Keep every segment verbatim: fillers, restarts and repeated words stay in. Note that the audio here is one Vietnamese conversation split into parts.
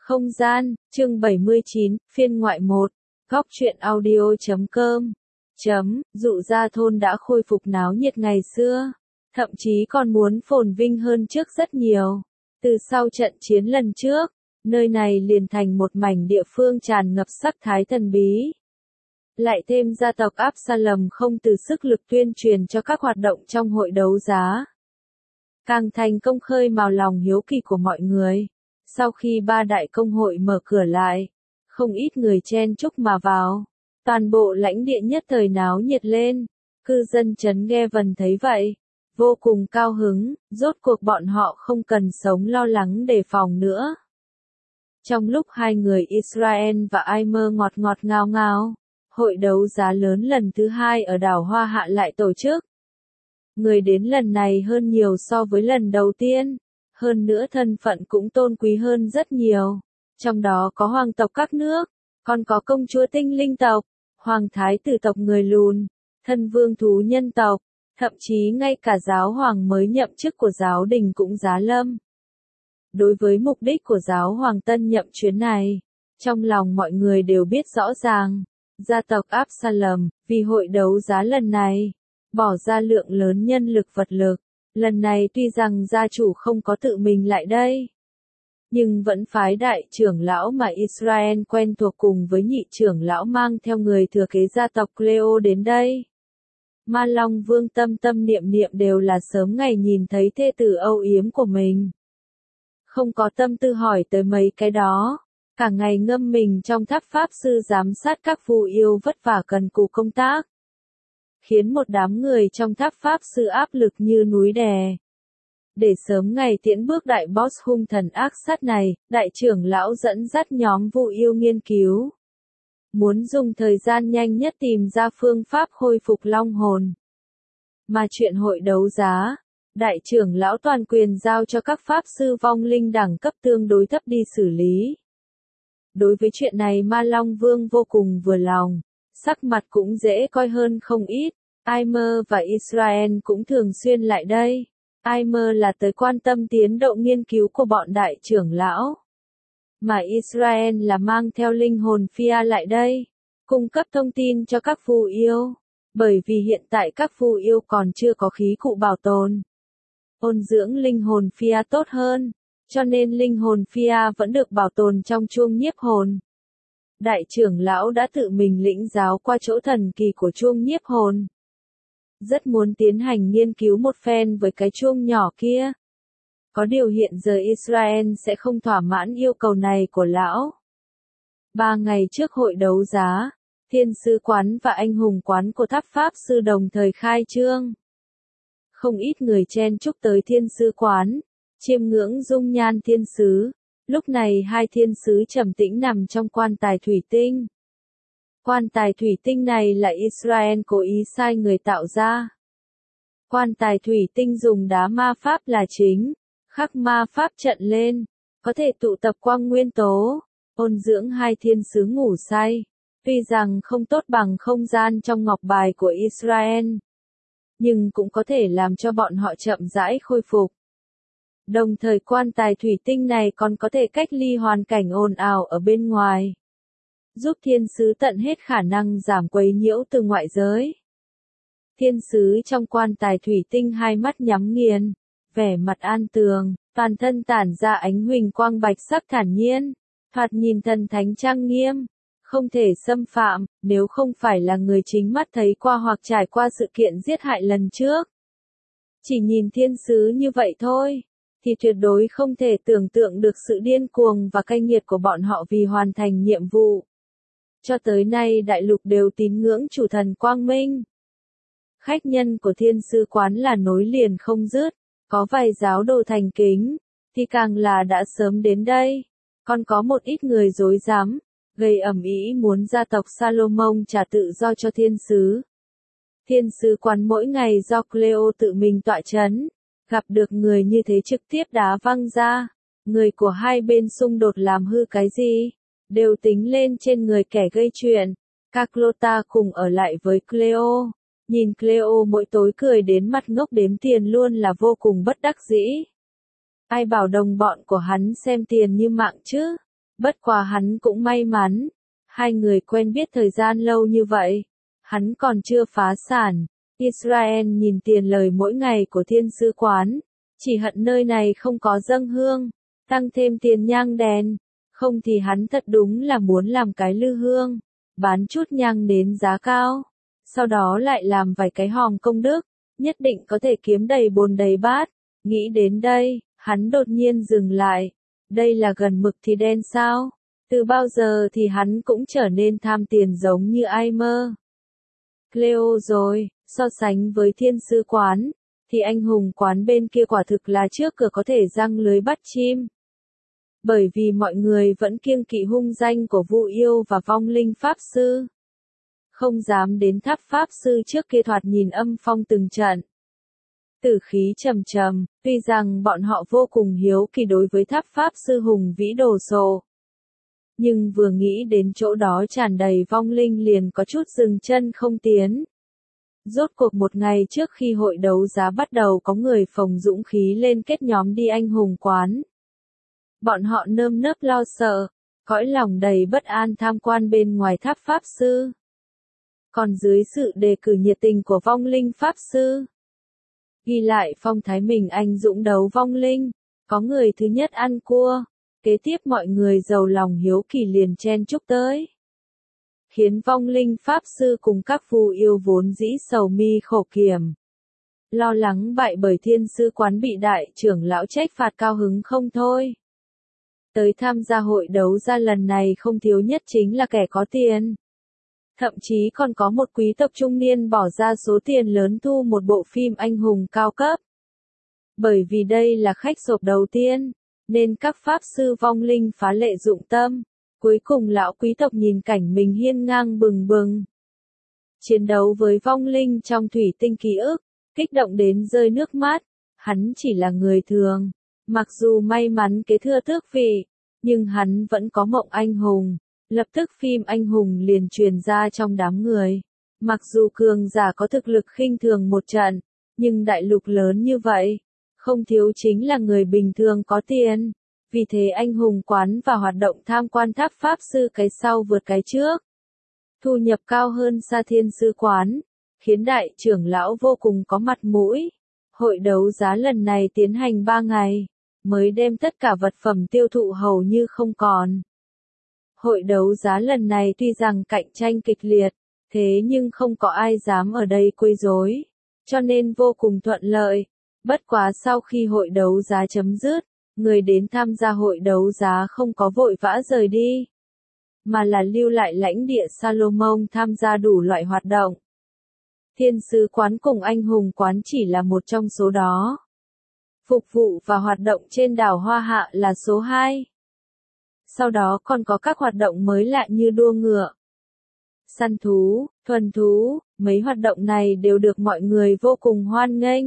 Không gian, chương bảy mươi chín, phiên ngoại một, góc truyện audio chấm com. Chấm, dụ gia thôn đã khôi phục náo nhiệt ngày xưa, thậm chí còn muốn phồn vinh hơn trước rất nhiều. Từ sau trận chiến lần trước, nơi này liền thành một mảnh địa phương tràn ngập sắc thái thần bí. Lại thêm gia tộc Absalom không từ sức lực tuyên truyền cho các hoạt động trong hội đấu giá. Càng thành công khơi mào lòng hiếu kỳ của mọi người. Sau khi ba đại công hội mở cửa lại, không ít người chen chúc mà vào. Toàn bộ lãnh địa nhất thời náo nhiệt lên. Cư dân trấn Gevon thấy vậy, vô cùng cao hứng, rốt cuộc bọn họ không cần sống lo lắng đề phòng nữa. Trong lúc hai người Israel và Aimer ngọt ngọt ngào ngào, hội đấu giá lớn lần thứ hai ở đảo Hoa Hạ lại tổ chức. Người đến lần này hơn nhiều so với lần đầu tiên, hơn nữa thân phận cũng tôn quý hơn rất nhiều. Trong đó có hoàng tộc các nước, còn có công chúa tinh linh tộc, hoàng thái tử tộc người lùn, thân vương thú nhân tộc, thậm chí ngay cả giáo hoàng mới nhậm chức của giáo đình cũng giá lâm. Đối với mục đích của giáo hoàng tân nhậm chuyến này, trong lòng mọi người đều biết rõ ràng, gia tộc Absalom, vì hội đấu giá lần này, bỏ ra lượng lớn nhân lực vật lực. Lần này tuy rằng gia chủ không có tự mình lại đây, nhưng vẫn phái đại trưởng lão mà Israel quen thuộc cùng với nhị trưởng lão mang theo người thừa kế gia tộc Cleo đến đây. Ma Long Vương tâm tâm niệm niệm đều là sớm ngày nhìn thấy thê tử âu yếm của mình. Không có tâm tư hỏi tới mấy cái đó, cả ngày ngâm mình trong tháp pháp sư giám sát các phù yêu vất vả cần cù công tác. Khiến một đám người trong tháp pháp sư áp lực như núi đè. Để sớm ngày tiễn bước đại boss hung thần ác sát này, đại trưởng lão dẫn dắt nhóm vụ yêu nghiên cứu. Muốn dùng thời gian nhanh nhất tìm ra phương pháp khôi phục long hồn. Mà chuyện hội đấu giá, đại trưởng lão toàn quyền giao cho các pháp sư vong linh đẳng cấp tương đối thấp đi xử lý. Đối với chuyện này Ma Long Vương vô cùng vừa lòng. Sắc mặt cũng dễ coi hơn không ít. Aimer và Israel cũng thường xuyên lại đây. Aimer là tới quan tâm tiến độ nghiên cứu của bọn đại trưởng lão. Mà Israel là mang theo linh hồn Fia lại đây. Cung cấp thông tin cho các phù yêu. Bởi vì hiện tại các phù yêu còn chưa có khí cụ bảo tồn. Ôn dưỡng linh hồn Fia tốt hơn. Cho nên linh hồn Fia vẫn được bảo tồn trong chuông nhiếp hồn. Đại trưởng lão đã tự mình lĩnh giáo qua chỗ thần kỳ của chuông nhiếp hồn. Rất muốn tiến hành nghiên cứu một phen với cái chuông nhỏ kia. Có điều hiện giờ Israel sẽ không thỏa mãn yêu cầu này của lão. Ba ngày trước hội đấu giá, thiên sứ quán và anh hùng quán của tháp pháp sư đồng thời khai trương. Không ít người chen chúc tới thiên sứ quán, chiêm ngưỡng dung nhan thiên sứ. Lúc này hai thiên sứ trầm tĩnh nằm trong quan tài thủy tinh. Quan tài thủy tinh này là Israel cố ý sai người tạo ra. Quan tài thủy tinh dùng đá ma pháp là chính, khắc ma pháp trận lên, có thể tụ tập quang nguyên tố, ôn dưỡng hai thiên sứ ngủ say. Tuy rằng không tốt bằng không gian trong ngọc bài của Israel, nhưng cũng có thể làm cho bọn họ chậm rãi khôi phục. Đồng thời quan tài thủy tinh này còn có thể cách ly hoàn cảnh ồn ào ở bên ngoài. Giúp thiên sứ tận hết khả năng giảm quấy nhiễu từ ngoại giới. Thiên sứ trong quan tài thủy tinh hai mắt nhắm nghiền, vẻ mặt an tường, toàn thân tản ra ánh huỳnh quang bạch sắc thản nhiên, thoạt nhìn thần thánh trang nghiêm, không thể xâm phạm, nếu không phải là người chính mắt thấy qua hoặc trải qua sự kiện giết hại lần trước. Chỉ nhìn thiên sứ như vậy thôi, thì tuyệt đối không thể tưởng tượng được sự điên cuồng và cay nghiệt của bọn họ vì hoàn thành nhiệm vụ. Cho tới nay đại lục đều tín ngưỡng chủ thần Quang Minh. Khách nhân của thiên sứ quán là nối liền không dứt, có vài giáo đồ thành kính, thì càng là đã sớm đến đây. Còn có một ít người dối dám, gây ầm ĩ muốn gia tộc Salomon trả tự do cho thiên sứ. Thiên sứ quán mỗi ngày do Cleo tự mình tọa chấn, gặp được người như thế trực tiếp đá văng ra. Người của hai bên xung đột làm hư cái gì, đều tính lên trên người kẻ gây chuyện. Carlotta cùng ở lại với Cleo. Nhìn Cleo mỗi tối cười đến mặt ngốc đếm tiền luôn là vô cùng bất đắc dĩ. Ai bảo đồng bọn của hắn xem tiền như mạng chứ. Bất quá hắn cũng may mắn, hai người quen biết thời gian lâu như vậy, hắn còn chưa phá sản. Israel nhìn tiền lời mỗi ngày của thiên sứ quán, chỉ hận nơi này không có dâng hương, tăng thêm tiền nhang đèn, không thì hắn thật đúng là muốn làm cái lư hương, bán chút nhang đến giá cao, sau đó lại làm vài cái hòm công đức, nhất định có thể kiếm đầy bồn đầy bát. Nghĩ đến đây, hắn đột nhiên dừng lại, đây là gần mực thì đen sao? Từ bao giờ thì hắn cũng trở nên tham tiền giống như ai mơ. Cleo rồi, so sánh với thiên sứ quán, thì anh hùng quán bên kia quả thực là trước cửa có thể giăng lưới bắt chim. Bởi vì mọi người vẫn kiêng kỵ hung danh của Vu Yêu và vong linh Pháp Sư. Không dám đến tháp Pháp Sư trước kia thoạt nhìn âm phong từng trận. Tử khí trầm trầm, tuy rằng bọn họ vô cùng hiếu kỳ đối với tháp Pháp Sư hùng vĩ đồ sộ. Nhưng vừa nghĩ đến chỗ đó tràn đầy vong linh liền có chút dừng chân không tiến. Rốt cuộc một ngày trước khi hội đấu giá bắt đầu có người phồng dũng khí lên kết nhóm đi anh hùng quán. Bọn họ nơm nớp lo sợ, cõi lòng đầy bất an tham quan bên ngoài tháp Pháp Sư. Còn dưới sự đề cử nhiệt tình của vong linh Pháp Sư, ghi lại phong thái mình anh dũng đấu vong linh, có người thứ nhất ăn cua, kế tiếp mọi người giàu lòng hiếu kỳ liền chen chúc tới. Khiến vong linh Pháp Sư cùng các phù yêu vốn dĩ sầu mi khổ kiểm. Lo lắng bại bởi thiên sư quán bị đại trưởng lão trách phạt cao hứng không thôi. Tới tham gia hội đấu giá lần này không thiếu nhất chính là kẻ có tiền. Thậm chí còn có một quý tộc trung niên bỏ ra số tiền lớn thu một bộ phim anh hùng cao cấp. Bởi vì đây là khách sộp đầu tiên, nên các pháp sư vong linh phá lệ dụng tâm. Cuối cùng lão quý tộc nhìn cảnh mình hiên ngang bừng bừng. Chiến đấu với vong linh trong thủy tinh ký ức, kích động đến rơi nước mắt. Hắn chỉ là người thường, mặc dù may mắn kế thừa tước vị, nhưng hắn vẫn có mộng anh hùng. Lập tức phim anh hùng liền truyền ra trong đám người. Mặc dù cường giả có thực lực khinh thường một trận, nhưng đại lục lớn như vậy, không thiếu chính là người bình thường có tiền. Vì thế anh hùng quán và hoạt động tham quan tháp Pháp Sư cái sau vượt cái trước. Thu nhập cao hơn xa thiên sư quán, khiến đại trưởng lão vô cùng có mặt mũi. Hội đấu giá lần này tiến hành ba ngày, mới đem tất cả vật phẩm tiêu thụ hầu như không còn. Hội đấu giá lần này tuy rằng cạnh tranh kịch liệt, thế nhưng không có ai dám ở đây quấy rối, cho nên vô cùng thuận lợi. Bất quá sau khi hội đấu giá chấm dứt, người đến tham gia hội đấu giá không có vội vã rời đi, mà là lưu lại lãnh địa Salomon tham gia đủ loại hoạt động. Thiên sứ quán cùng anh hùng quán chỉ là một trong số đó. Phục vụ và hoạt động trên đảo Hoa Hạ là số hai. Sau đó còn có các hoạt động mới lạ như đua ngựa, săn thú, thuần thú, mấy hoạt động này đều được mọi người vô cùng hoan nghênh.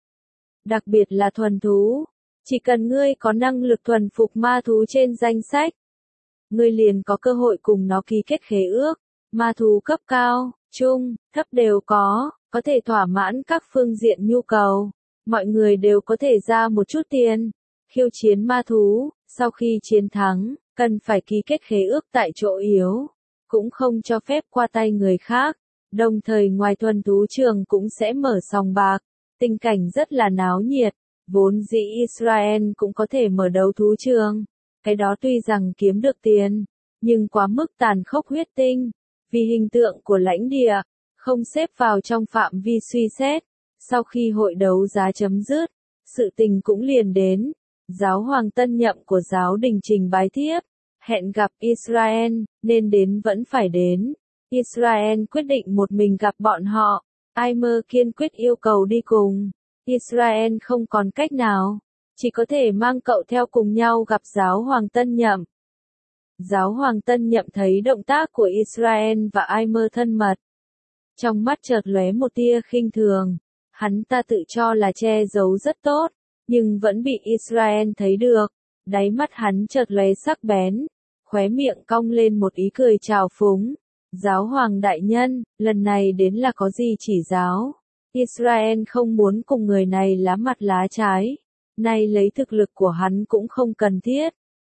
Đặc biệt là thuần thú, chỉ cần ngươi có năng lực thuần phục ma thú trên danh sách, ngươi liền có cơ hội cùng nó ký kết khế ước. Ma thú cấp cao, trung, thấp đều có, có thể thỏa mãn các phương diện nhu cầu. Mọi người đều có thể ra một chút tiền, khiêu chiến ma thú, sau khi chiến thắng, cần phải ký kết khế ước tại chỗ yếu, cũng không cho phép qua tay người khác. Đồng thời ngoài thuần thú trường cũng sẽ mở sòng bạc, tình cảnh rất là náo nhiệt. Vốn dĩ Israel cũng có thể mở đấu thú trường, cái đó tuy rằng kiếm được tiền, nhưng quá mức tàn khốc huyết tinh, vì hình tượng của lãnh địa, không xếp vào trong phạm vi suy xét. Sau khi hội đấu giá chấm dứt, sự tình cũng liền đến, giáo hoàng tân nhậm của giáo đình trình bái thiếp, hẹn gặp Israel, nên đến vẫn phải đến. Israel quyết định một mình gặp bọn họ, Aimer kiên quyết yêu cầu đi cùng. Israel không còn cách nào, chỉ có thể mang cậu theo cùng nhau gặp giáo hoàng tân nhậm. Giáo hoàng tân nhậm thấy động tác của Israel và Aimer thân mật, trong mắt chợt lóe một tia khinh thường. Hắn ta tự cho là che giấu rất tốt, nhưng vẫn bị Israel thấy được. Đáy mắt hắn chợt lóe sắc bén, khóe miệng cong lên một ý cười trào phúng. Giáo hoàng đại nhân, lần này đến là có gì chỉ giáo? Israel không muốn cùng người này lá mặt lá trái. Nay lấy thực lực của hắn cũng không cần thiết.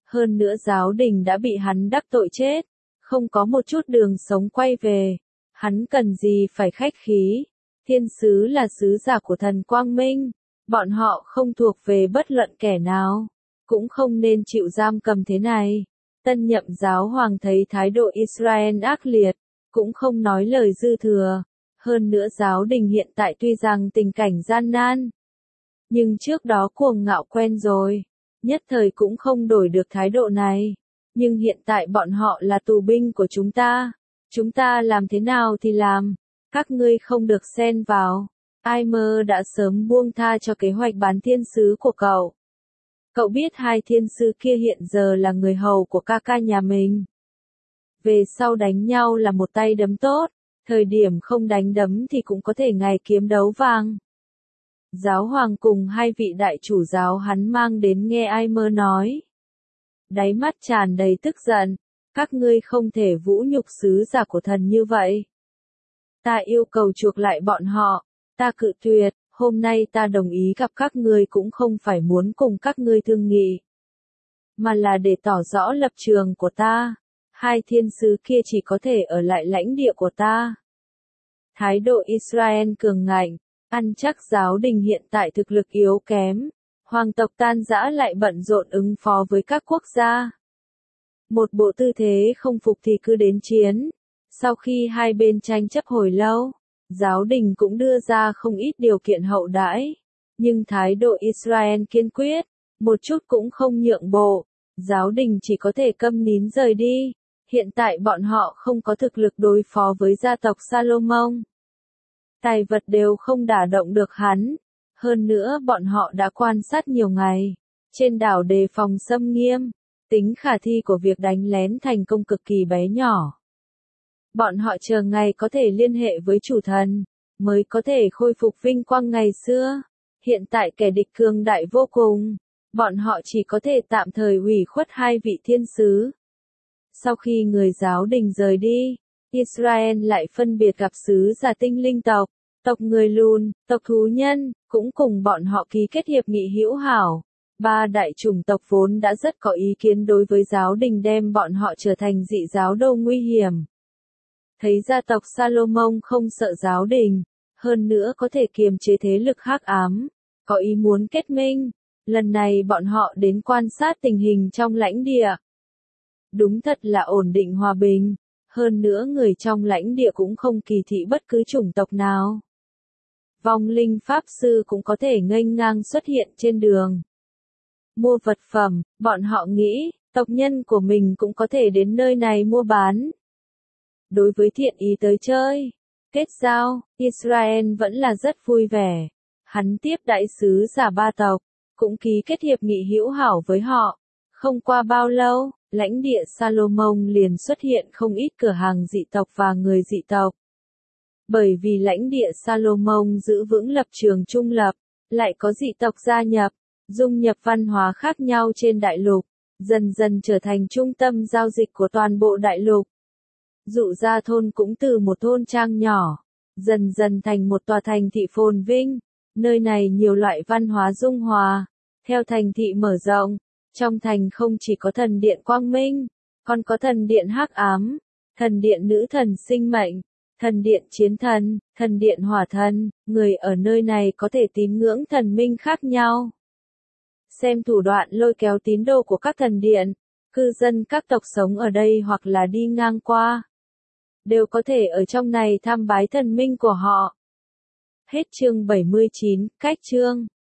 Hơn nữa giáo đình đã bị hắn đắc tội chết, không có một chút đường sống quay về. Hắn cần gì phải khách khí? Thiên sứ là sứ giả của thần Quang Minh, bọn họ không thuộc về bất luận kẻ nào, cũng không nên chịu giam cầm thế này. Tân nhậm giáo hoàng thấy thái độ Israel ác liệt, cũng không nói lời dư thừa. Hơn nữa giáo đình hiện tại tuy rằng tình cảnh gian nan, nhưng trước đó cuồng ngạo quen rồi, nhất thời cũng không đổi được thái độ này. Nhưng hiện tại bọn họ là tù binh của chúng ta, chúng ta làm thế nào thì làm, các ngươi không được xen vào. Aimer đã sớm buông tha cho kế hoạch bán thiên sứ của cậu. Cậu biết hai thiên sứ kia hiện giờ là người hầu của ca ca nhà mình. Về sau đánh nhau là một tay đấm tốt, thời điểm không đánh đấm thì cũng có thể ngày kiếm đấu vàng. Giáo hoàng cùng hai vị đại chủ giáo hắn mang đến nghe Aimer nói. Đáy mắt tràn đầy tức giận, các ngươi không thể vũ nhục sứ giả của thần như vậy. Ta yêu cầu chuộc lại bọn họ, ta cự tuyệt, hôm nay ta đồng ý gặp các ngươi cũng không phải muốn cùng các ngươi thương nghị, mà là để tỏ rõ lập trường của ta. Hai thiên sứ kia chỉ có thể ở lại lãnh địa của ta. Thái độ Israel cường ngạnh, ăn chắc giáo đình hiện tại thực lực yếu kém, hoàng tộc tan rã lại bận rộn ứng phó với các quốc gia. Một bộ tư thế không phục thì cứ đến chiến. Sau khi hai bên tranh chấp hồi lâu, giáo đình cũng đưa ra không ít điều kiện hậu đãi, nhưng thái độ Israel kiên quyết, một chút cũng không nhượng bộ, giáo đình chỉ có thể câm nín rời đi. Hiện tại bọn họ không có thực lực đối phó với gia tộc Salomon. Tài vật đều không đả động được hắn. Hơn nữa bọn họ đã quan sát nhiều ngày. Trên đảo đề phòng xâm nghiêm, tính khả thi của việc đánh lén thành công cực kỳ bé nhỏ. Bọn họ chờ ngày có thể liên hệ với chủ thần, mới có thể khôi phục vinh quang ngày xưa. Hiện tại kẻ địch cường đại vô cùng, bọn họ chỉ có thể tạm thời ủy khuất hai vị thiên sứ. Sau khi người giáo đình rời đi, Israel lại phân biệt gặp sứ giả tinh linh tộc, tộc người lùn, tộc thú nhân, cũng cùng bọn họ ký kết hiệp nghị hữu hảo. Ba đại chủng tộc vốn đã rất có ý kiến đối với giáo đình đem bọn họ trở thành dị giáo đồ nguy hiểm. Thấy gia tộc Salomon không sợ giáo đình, hơn nữa có thể kiềm chế thế lực hắc ám, có ý muốn kết minh. Lần này bọn họ đến quan sát tình hình trong lãnh địa. Đúng thật là ổn định hòa bình, hơn nữa người trong lãnh địa cũng không kỳ thị bất cứ chủng tộc nào. Vong linh pháp sư cũng có thể nghênh ngang xuất hiện trên đường. Mua vật phẩm, bọn họ nghĩ, tộc nhân của mình cũng có thể đến nơi này mua bán. Đối với thiện ý tới chơi, kết giao, Israel vẫn là rất vui vẻ. Hắn tiếp đại sứ giả ba tộc, cũng ký kết hiệp nghị hữu hảo với họ. Không qua bao lâu, lãnh địa Salomon liền xuất hiện không ít cửa hàng dị tộc và người dị tộc. Bởi vì lãnh địa Salomon giữ vững lập trường trung lập, lại có dị tộc gia nhập, dung nhập văn hóa khác nhau trên đại lục, dần dần trở thành trung tâm giao dịch của toàn bộ đại lục. Dụ Gia thôn cũng từ một thôn trang nhỏ, dần dần thành một tòa thành thị phồn vinh, nơi này nhiều loại văn hóa dung hòa. Theo thành thị mở rộng, trong thành không chỉ có thần điện Quang Minh, còn có thần điện Hắc Ám, thần điện Nữ Thần Sinh Mệnh, thần điện Chiến Thần, thần điện Hỏa Thần. Người ở nơi này có thể tín ngưỡng thần minh khác nhau. Xem thủ đoạn lôi kéo tín đồ của các thần điện, cư dân các tộc sống ở đây hoặc là đi ngang qua, đều có thể ở trong này tham bái thần minh của họ. Hết chương bảy mươi chín, cách chương.